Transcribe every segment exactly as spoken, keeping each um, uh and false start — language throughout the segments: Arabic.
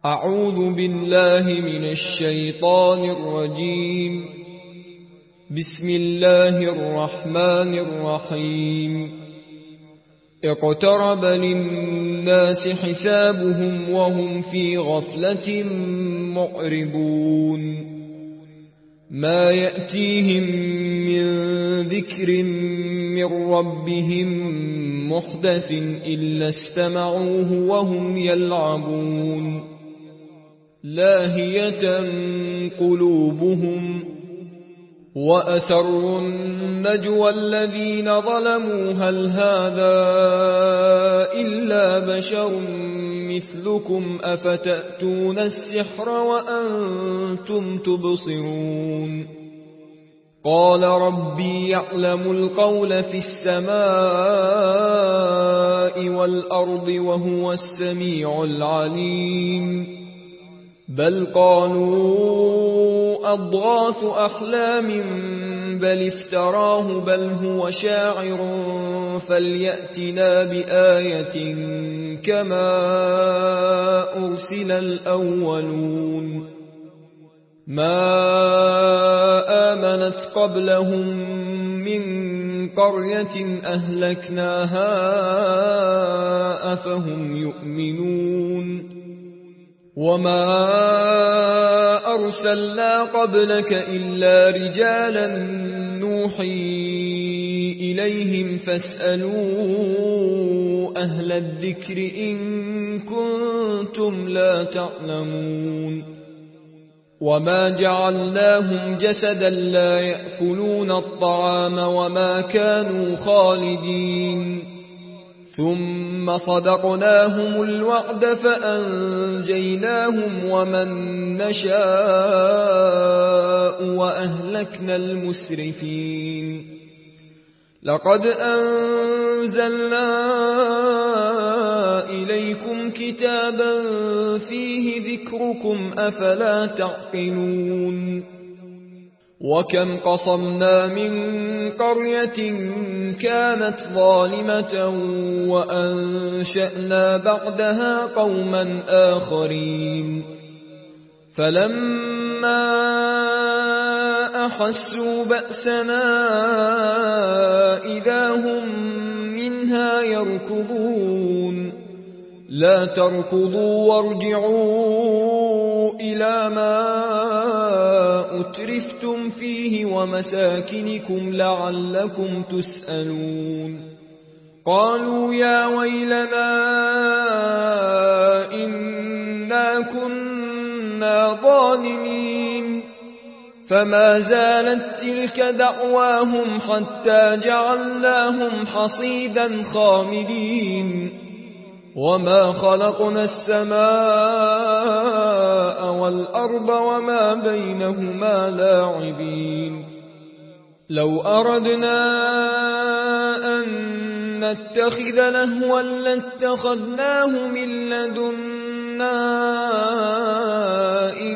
أعوذ بالله من الشيطان الرجيم. بسم الله الرحمن الرحيم. اقترب للناس حسابهم وهم في غفلة معرضون. ما يأتيهم من ذكر من ربهم محدث إلا استمعوه وهم يلعبون. لاهية قلوبهم وأسروا النجوى الذين ظلموا هل هذا إلا بشر مثلكم أفتأتون السحر وأنتم تبصرون. قال ربي يعلم القول في السماء والأرض وهو السميع العليم. بل قالوا أضغاث أحلام بل افتراه بل هو شاعر فليأتنا بآية كما أرسل الأولون. ما آمنت قبلهم من قرية أهلكناها أفهم يؤمنون. وما أرسلنا قبلك إلا رجالا نوحي إليهم فاسألوا أهل الذكر إن كنتم لا تعلمون. وما جعلناهم جسدا لا يأكلون الطعام وما كانوا خالدين. ثم صدقناهم الوعد فأنجيناهم ومن نشاء وأهلكنا المسرفين. لقد أنزلنا إليكم كتابا فيه ذكركم أفلا تعقلون. وكم قصمنا من قرية كانت ظالمة وأنشأنا بعدها قوما آخرين. فلما أحسوا بأسنا إذا هم منها يركضون. لا تركضوا وارجعوا إلى ما أترفتم فيه ومساكنكم لعلكم تسألون. قالوا يا ويلنا إنا كنا ظالمين. فما زالت تلك دعواهم حتى جعلناهم حصيدا خامدين. وما خلقنا السماء والأرض وما بينهما لاعبين. لو أردنا أن نتخذ لهوا لاتخذناه من لدنا إن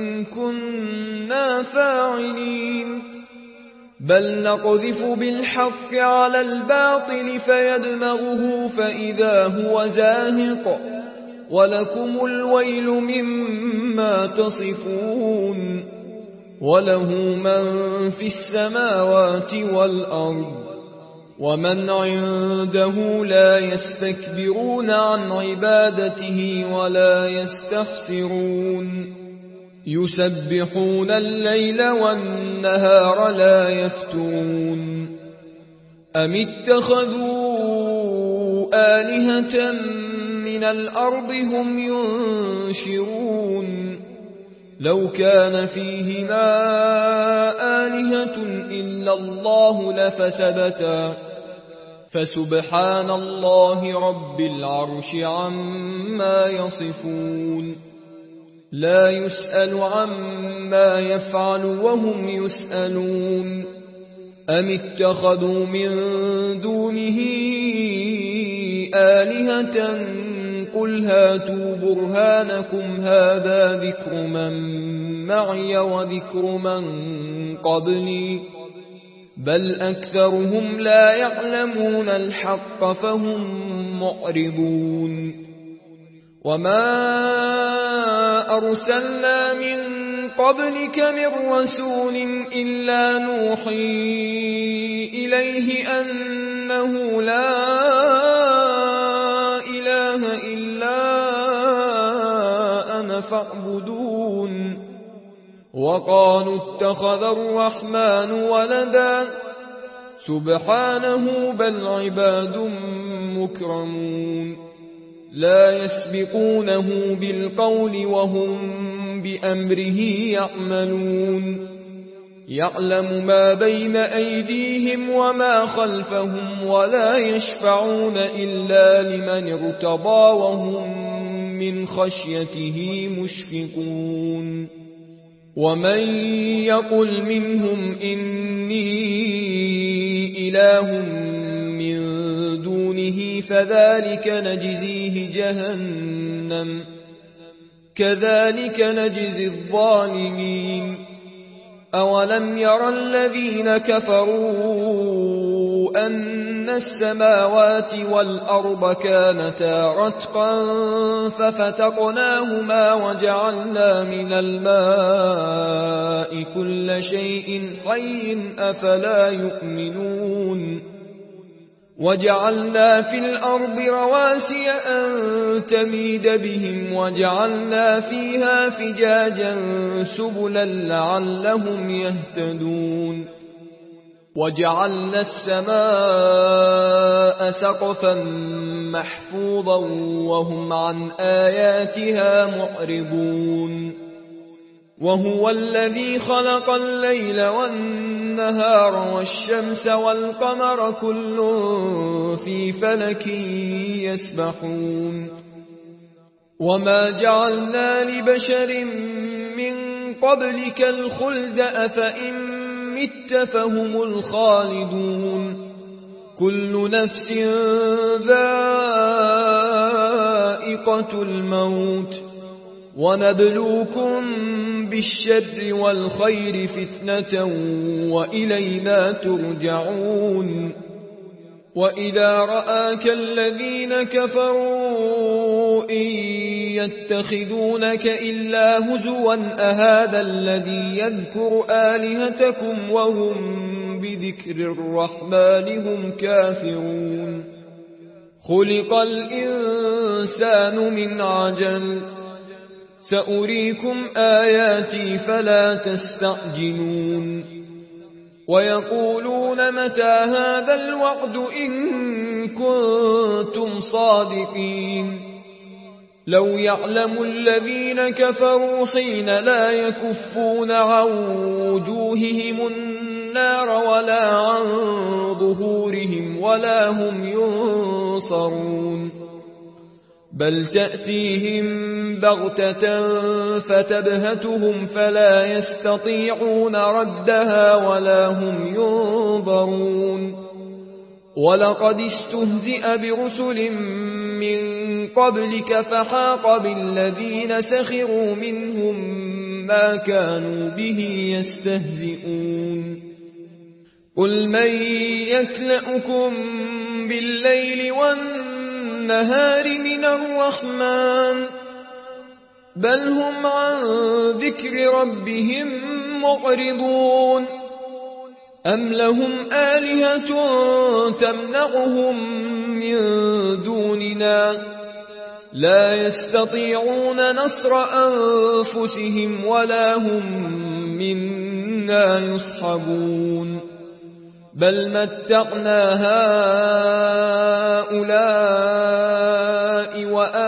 كنا فاعلين. بل نقذف بالحق على الباطل فيدمغه فإذا هو زاهق ولكم الويل مما تصفون. وله من في السماوات والأرض ومن عنده لا يستكبرون عن عبادته ولا يستحسرون. يسبحون الليل والنهار لا يفترون. أم اتخذوا آلهة من الأرض هم ينشرون. لو كان فيهما آلهة إلا الله لفسدتا فسبحان الله رب العرش عما يصفون. لا يسأل عما يفعل وهم يسألون. أم اتخذوا من دونه آلهة قل هاتوا برهانكم هذا ذكر من معي وذكر من قبلي بل أكثرهم لا يعلمون الحق فهم معرضون. وما أرسلنا من قبلك من رسول إلا نوحي إليه أنه لا إله إلا أنا فاعبدون وقالوا اتخذ الرحمن ولدا سبحانه بل عباد مكرمون لا يسبقونه بالقول وهم بأمره يعملون يعلم ما بين أيديهم وما خلفهم ولا يشفعون إلا لمن ارتضى وهم من خشيته مشفقون ومن يقل منهم إني إله من دونه فذلك نجزيه جهنم كذلك نجزي الظالمين أولم ير الذين كفروا أن السماوات والأرض كانتا رتقا ففتقناهما وجعلنا من الماء كل شيء حي أفلا يؤمنون وجعلنا في الأرض رواسي أن تميد بهم وجعلنا فيها فجاجا سبلا لعلهم يهتدون وجعلنا السماء سقفا محفوظا وهم عن آياتها معرضون وهو الذي خلق الليل والنهار والشمس والقمر كل في فلك يسبحون وما جعلنا لبشر من قبلك الخلد أفإن مت فهم الخالدون كل نفس ذائقة الموت ونبلوكم بالشر والخير فتنة وإلينا ترجعون وإذا رآك الذين كفروا إن يتخذونك إلا هزوا أهذا الذي يذكر آلهتكم وهم بذكر الرحمن هم كافرون خلق الإنسان من عجل سأريكم آياتي فلا تستعجلون ويقولون متى هذا الوعد إن كنتم صادقين لو يعلم الذين كفروا حين لا يكفون عن وجوههم النار ولا عن ظهورهم ولا هم ينصرون بل تأتيهم بغتة فتبهتهم فلا يستطيعون ردها ولا هم ينظرون ولقد استهزئ برسل من قبلك فحاق بالذين سخروا منهم ما كانوا به يستهزئون قل من يكلأكم بالليل والنهار من الرحمن بل هم عن ذكر ربهم معرضون أم لهم آلهة تمنعهم من دوننا لا يستطيعون نصر أنفسهم ولا هم منا يصحبون بل متعنا هؤلاء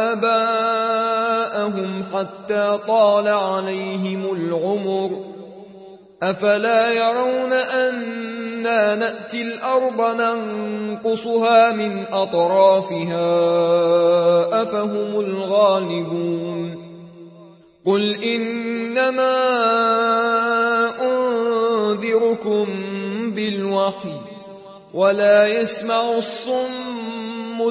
وآباءهم حتى طال عليهم العمر أفلا يرون أنا نأتي الأرض ننقصها من أطرافها أفهم الغالبون قل إنما أنذركم بالوحي ولا يسمع الصم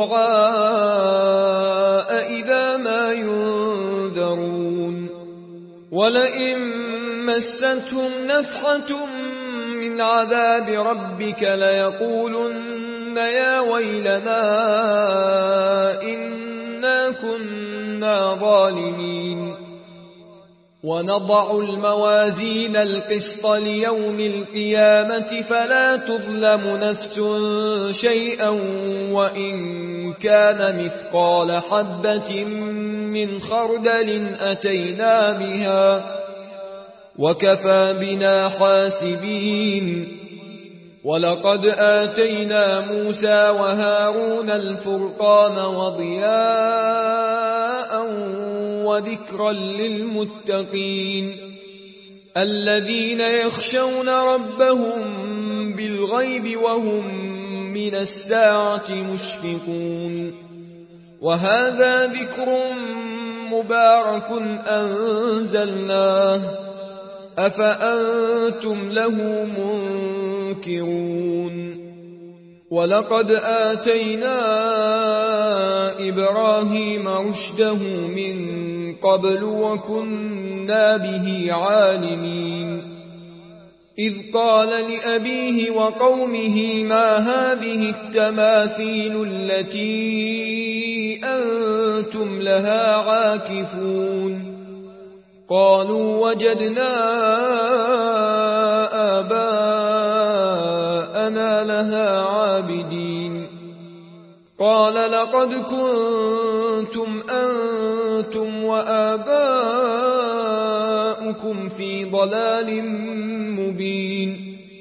الدعاء إذا ما ينذرون ولئن مستهم نفحة من عذاب ربك ليقولن يا ويلنا إنا كنا ظالمين ونضع الموازين القسط ليوم القيامة فلا تظلم نفس شيئا وإن كان مثقال حبة من خردل أتينا بها وكفى بنا حاسبين. ولقد آتينا موسى وهارون الفرقان وضياء وذكرا للمتقين الذين يخشون ربهم بالغيب وهم من الساعة مشفقون. وهذا ذكر مبارك أنزلناه أفأنتم له منكرون. ولقد آتينا إبراهيم رشده من قبل وكنا به عالمين. إذ قال لأبيه وقومه ما هذه التماثيل التي أنتم لها عاكفون. قالوا وجدنا آباءنا لها عابدين. قال لقد كنتم أنتم وآباؤكم في ضلال مبين.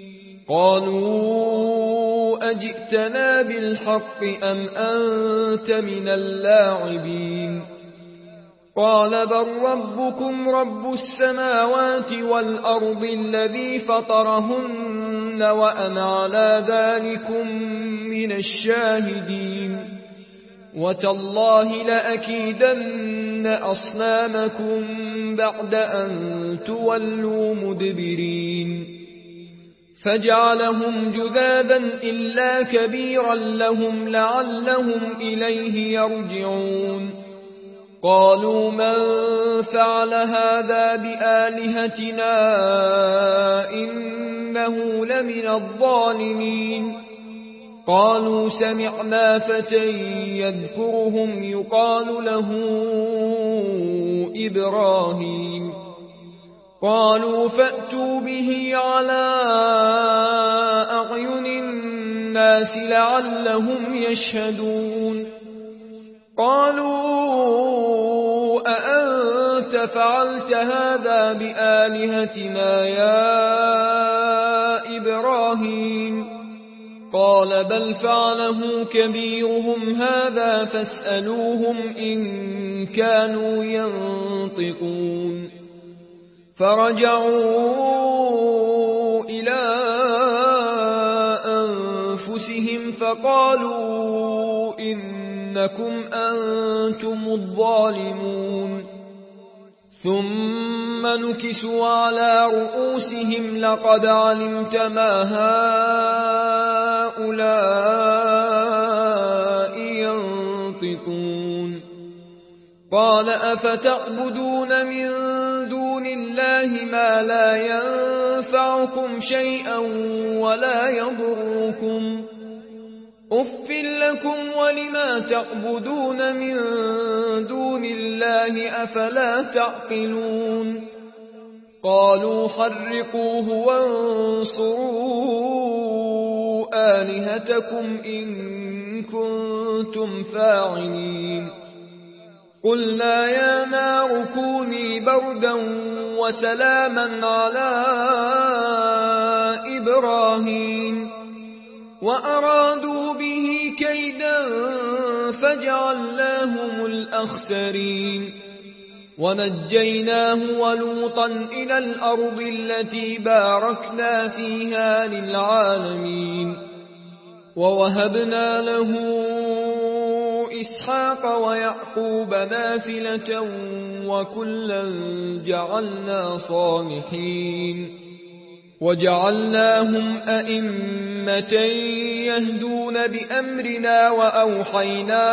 قالوا أجئتنا بالحق أم أنت من اللاعبين. قال بل ربكم رب السماوات والأرض الذي فطرهن وأنا على ذلكم من الشاهدين. وتالله لأكيدن أصنامكم بعد أن تولوا مدبرين. فجعلهم جذاذا إلا كبيرا لهم لعلهم إليه يرجعون. قالوا من فعل هذا بآلهتنا إنه لمن الظالمين. قالوا سمعنا فتى يذكرهم يقال له إبراهيم. قالوا فأتوا به على أعين الناس لعلهم يشهدون. قالوا أأنت فعلت هذا بآلهتنا يا إبراهيم؟ قال بل فعله كبيرهم هذا فاسألوهم إن كانوا ينطقون. فرجعوا إلى أنفسهم فقالوا إنكم أنتم الظالمون. ثم نكسوا على رؤوسهم لقد علمت ما هؤلاء ينطقون. قال أفتعبدون من دون الله ما لا ينفعكم شيئا ولا يضركم أف لكم ولما تعبدون من دون الله أفلا تعقلون. قالوا حرقوه وانصروا آلهتكم إن كنتم فاعلين. قلنا يا نار كوني بردا وسلاما على إبراهيم وأرادوا به كيدا فجعلناهم الأخسرين. ونجيناه ولوطا إلى الأرض التي باركنا فيها للعالمين. ووهبنا له إسحاق ويعقوب نافلة وكلا جعلنا صالحين. وجعلناهم أئمة يهدون بأمرنا وأوحينا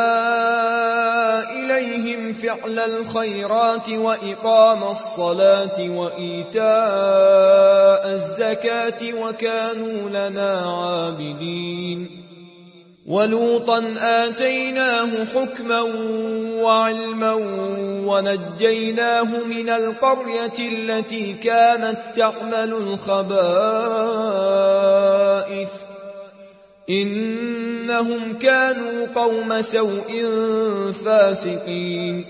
إليهم فعل الخيرات وإقام الصلاة وإيتاء الزكاة وكانوا لنا عابدين. ولوطا آتيناه حكما وعلما ونجيناه من القرية التي كانت تعمل الخبائث إنهم كانوا قوم سوء فاسقين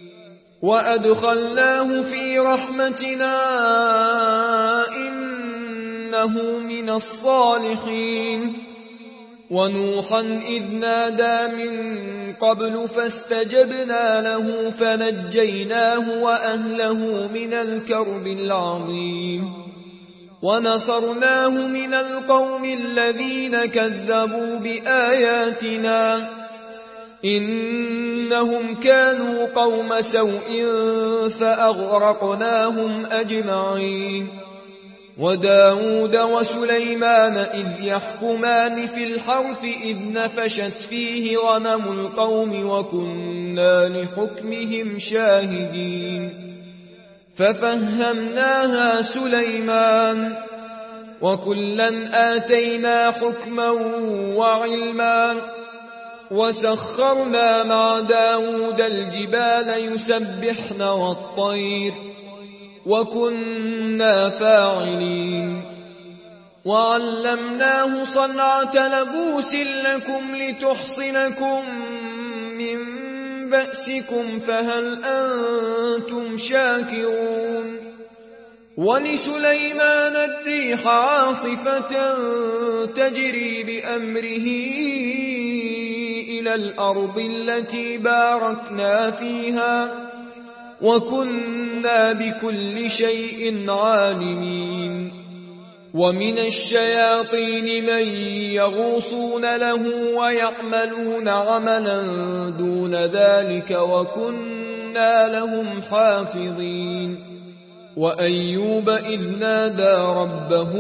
وأدخلناه في رحمتنا إنه من الصالحين ونوحا إذ نادى من قبل فاستجبنا له فنجيناه وأهله من الكرب العظيم ونصرناه من القوم الذين كذبوا بآياتنا إنهم كانوا قوم سوء فأغرقناهم أجمعين وداود وسليمان إذ يحكمان في الحرث إذ نفشت فيه غنم القوم وكنا لحكمهم شاهدين ففهمناها سليمان وكلا آتينا حكما وعلما وسخرنا مع داود الجبال يسبحن والطير وكنا فاعلين وعلمناه صنعة لبوس لكم لتحصنكم من بأسكم فهل أنتم شاكرون ولسليمان الريح عاصفة تجري بأمره إلى الأرض التي باركنا فيها وكنا بكل شيء عالمين ومن الشياطين من يغوصون له ويعملون عملا دون ذلك وكنا لهم حافظين وأيوب إذ نادى ربه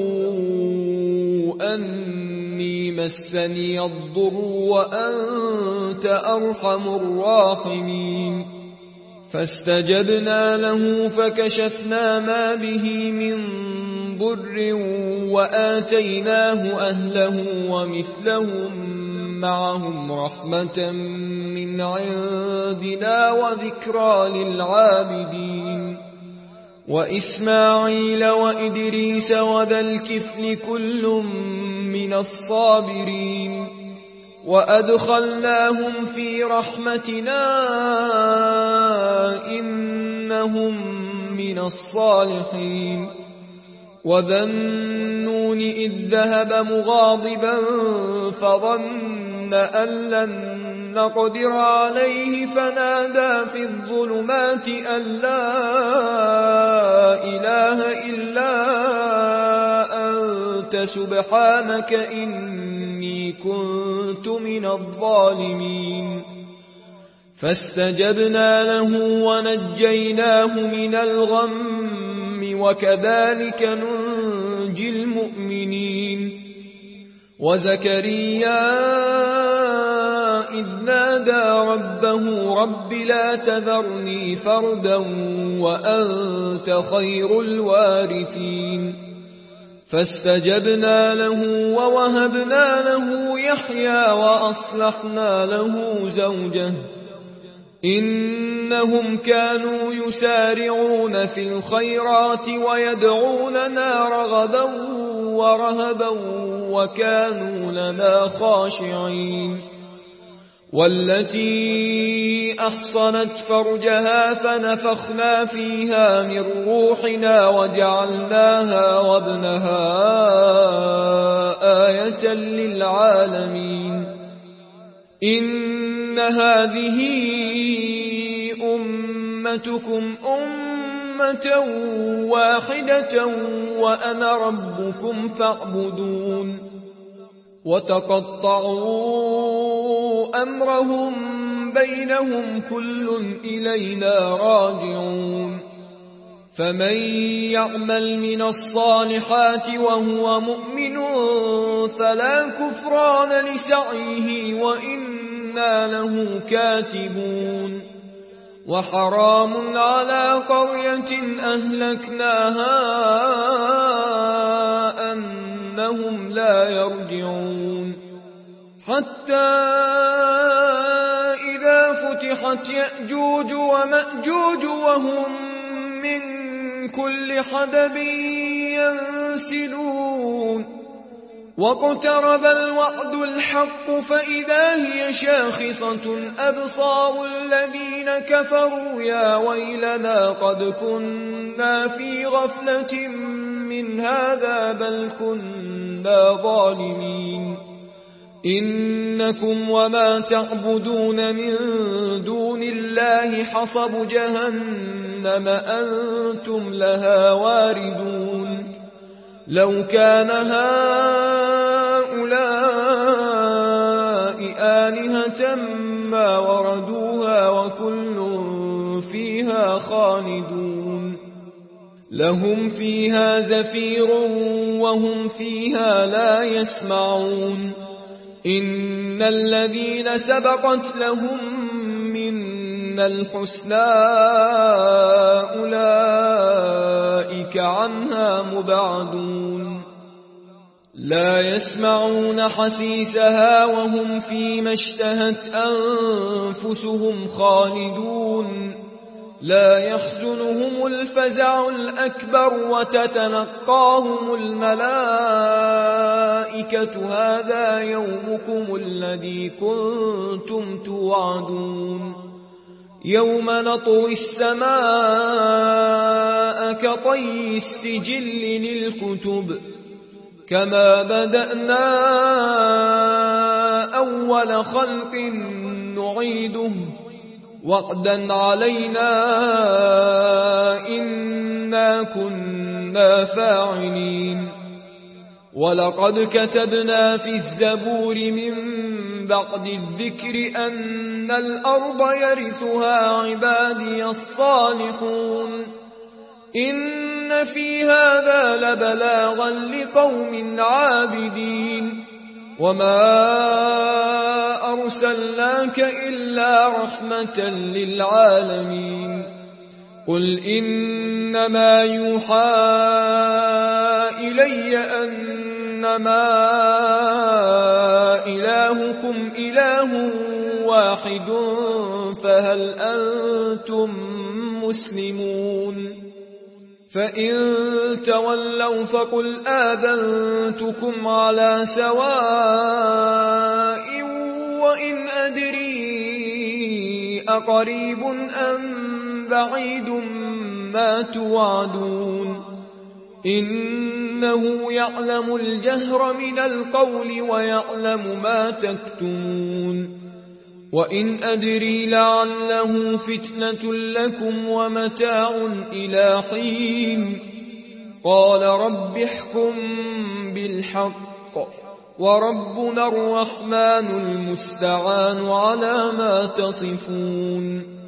أني مسني الضر وأنت أرحم الراحمين فاستجبنا له فكشفنا ما به من ضر وآتيناه أهله ومثلهم معهم رحمة من عندنا وذكرى للعابدين وإسماعيل وإدريس وذا الكفل كل من الصابرين وأدخلناهم في رحمتنا إنهم من الصالحين وذا النون إذ ذهب مغاضبا فظن أن لن نقدر عليه فنادى في الظلمات أن لا إله إلا أنت سبحانك إني كنت من الظالمين فاستجبنا له ونجيناه من الغم وكذلك ننجي المؤمنين وزكريا إذ نادى ربه رب لا تذرني فردا وأنت خير الوارثين فاستجبنا له ووهبنا له يحيى وأصلحنا له زوجه إنهم كانوا يسارعون في الخيرات ويدعوننا رغبا ورهبا وكانوا لنا خاشعين والتي أحصنت فرجها فنفخنا فيها من روحنا وجعلناها وابنها آية للعالمين إن هذه أمتكم أمة واحدة وأنا ربكم فاعبدون وتقطعوا أمرهم بينهم كل إلينا راجعون فمن يعمل من الصالحات وهو مؤمن فلا كفران لسعيه وإنا له كاتبون وحرام على قرية أهلكناها أنهم لا يرجعون حتى إذا فتحت صيحة يأجوج ومأجوج وهم من كل حدب ينسلون واقترب الوعد الحق فإذا هي شاخصة أبصار الذين كفروا يا ويلنا قد كنا في غفلة من هذا بل كنا ظالمين إنكم وما تعبدون من دون الله حصب جهنم أنتم لها واردون لو كان هؤلاء آلهة ما وردوها وكل فيها خالدون لهم فيها زفير وهم فيها لا يسمعون إن الذين سبقت لهم منا الحسنى أولئك عنها مبعدون لا يسمعون حسيسها وهم فيما اشتهت أنفسهم خالدون لا يحزنهم الفزع الأكبر وتتلقاهم الملائكة هذا يومكم الذي كنتم توعدون يوم نطوي السماء كطي السجل للكتب كما بدأنا أول خلق نعيده وعدا علينا إنا كنا فاعلين ولقد كتبنا في الزبور من بعد الذكر أن الأرض يرثها عبادي الصالحون إن في هذا لبلاغا لقوم عابدين وما أرسلناك إلا رحمة للعالمين قل إنما يوحى إلي أنما إلهكم إله واحد فهل أنتم مسلمون فإن تولوا فقل آذنتكم على سواء وإن أدري أقريب أم بعيد ما توعدون إنه يعلم الجهر من القول ويعلم ما تكتمون وإن أدري لعله فتنة لكم ومتاع إلى حين قال رب احكم بالحق وربنا الرحمن المستعان على ما تصفون